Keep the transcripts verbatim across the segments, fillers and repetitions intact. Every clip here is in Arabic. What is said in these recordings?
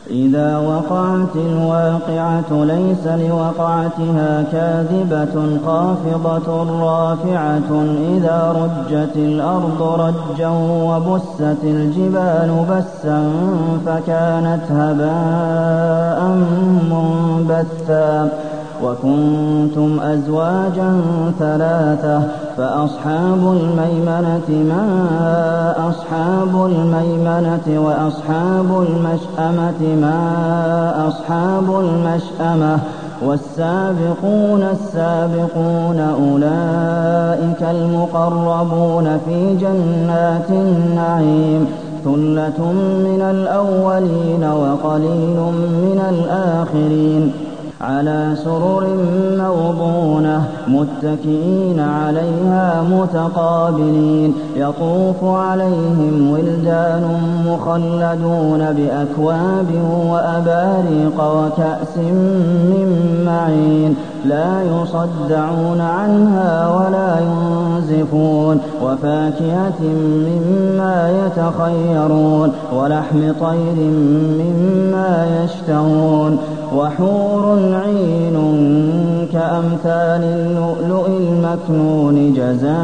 إذا وقعت الواقعة ليس لوقعتها كاذبة خافضة رافعة إذا رجت الأرض رجا وبست الجبال بسا فكانت هباء منبثا وكنتم أزواجا ثلاثة فأصحاب الميمنة ما أصحاب الميمنة وأصحاب المشأمة ما أصحاب المشأمة والسابقون السابقون أولئك المقربون في جنات النعيم ثلة من الأولين وقليل من الآخرين على سرر موضونة متكئين عليها متقابلين يطوف عليهم ولدان مخلدون بأكواب وأباريق وكأس من معين لا يصدعون عنها ولا ينزفون وفاكهة مما يتخيرون ولحم طير مما يشتهون وحور عين كأمثال اللؤلؤ المكنون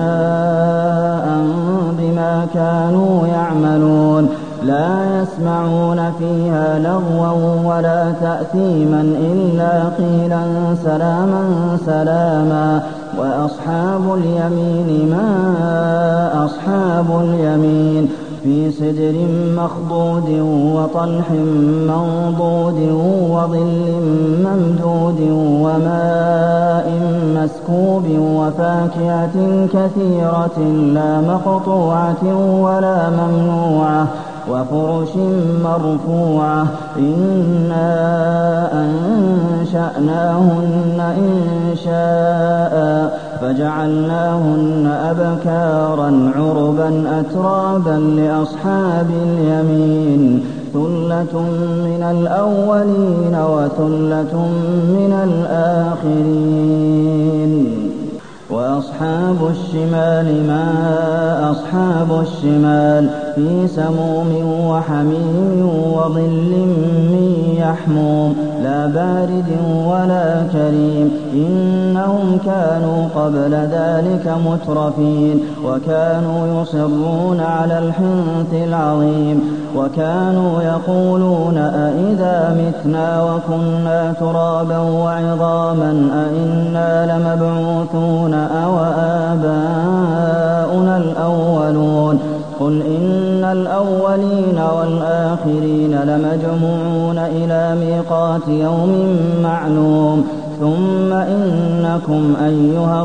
جزاء بما كانوا يعملون لا يسمعون فيها لغوا ولا تأثيما إلا قيلا سلاما سلاما وأصحاب اليمين ما أصحاب اليمين في سدر مخضود وطلح منضود وظل ممدود وماء مسكوب وفاكهة كثيرة لا مقطوعة ولا ممنوعة وفرش مرفوعة إنا أنشأناهن إنشاء فجعلناهن أبكارا عربا أترابا لأصحاب اليمين ثلة من الأولين وثلة من الآخرين وأصحاب الشمال ما أصحاب الشمال في سموم وحميم وظل من يحموم لا بارد ولا كريم إنهم كانوا قبل ذلك مترفين وكانوا يصرون على الحنث العظيم وكانوا يقولون أئذا متنا وكنا ترابا وعظاما أئنا لمبعوثون أو آباؤنا الأولون قل إن الأولين والآخرين لمجموعون إلى ميقات يوم معلوم ثم إنكم أيها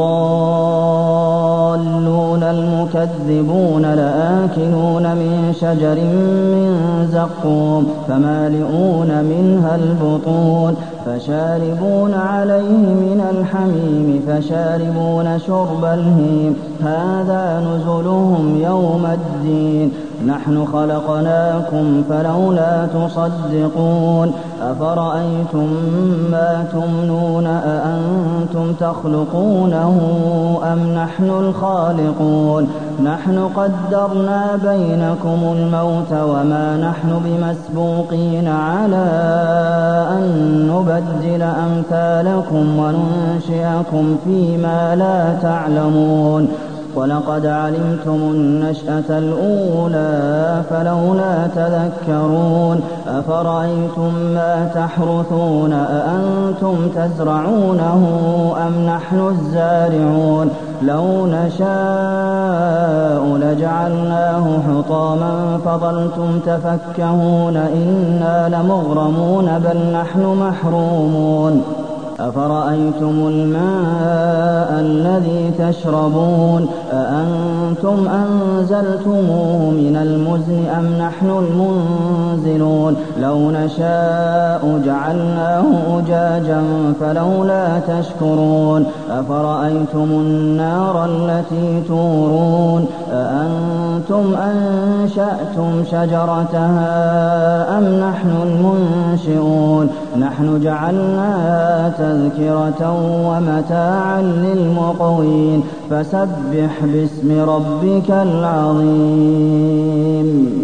الضالون المكذبون لآكلون من شجر من زقوم فمالئون منها البطون فشاربون عليه من الحميم فشاربون شرب الهيم هذا نزلهم يوم الدين نحن خلقناكم فلولا تصدقون أفرأيتم ما تمنون أأنتم تخلقونه أم نحن الخالقون نحن قدرنا بينكم الموت وما نحن بمسبوقين على أن نبدل أمثالكم وننشئكم فيما لا تعلمون ولقد علمتم النشأة الأولى فلولا تذكرون أفرأيتم ما تحرثون أأنتم تزرعونه أم نحن الزارعون لو نشاء لجعلناه حطاما فظلتم تفكهون إنا لمغرمون بل نحن محرومون أفرأيتم الماء الذي تشربون أأنتم أنزلتموه من المزن أم نحن المنزلون لو نشاء جعلناه أجاجا فلولا تشكرون أفرأيتم النار التي تورون أأنتم أنشأتم شجرتها أم نحن المنشئون نحن جعلناها تذكرة ومتاعا للمقوين فسبح باسم ربك العظيم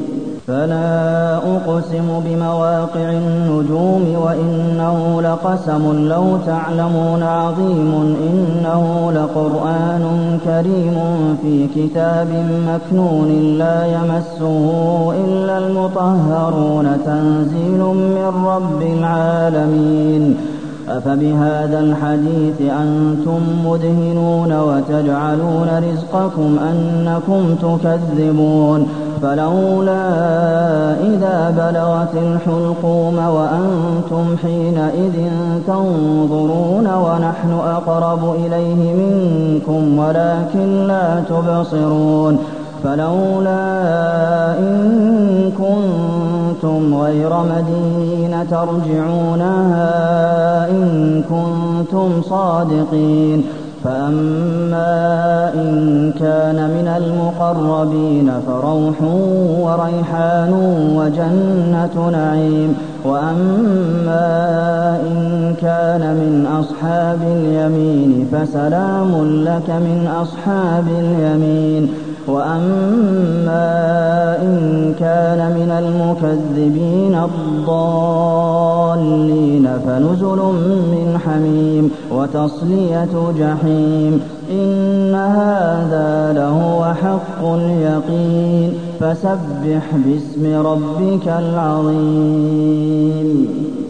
فلا أقسم بمواقع النجوم وإنه لقسم لو تعلمون عظيم إنه لقرآن كريم في كتاب مكنون لا يمسه إلا المطهرون تنزيل من رب العالمين أفبهذا الحديث أنتم مدهنون وتجعلون رزقكم أنكم تكذبون فلولا إذا بلغت الحلقوم وأنتم حينئذ تنظرون ونحن أقرب إليه منكم ولكن لا تبصرون فلولا إن كنتم غير مدينين ترجعونها إن كنتم صادقين فأما إن كان من المقربين فروح وريحان وجنة نعيم وأما إن كان من أصحاب اليمين فسلام لك من أصحاب اليمين وأما إن كان من المكذبين الضالين فنزل من حميم وتصلية جحيم إن هذا لهو حق اليقين فسبح باسم ربك العظيم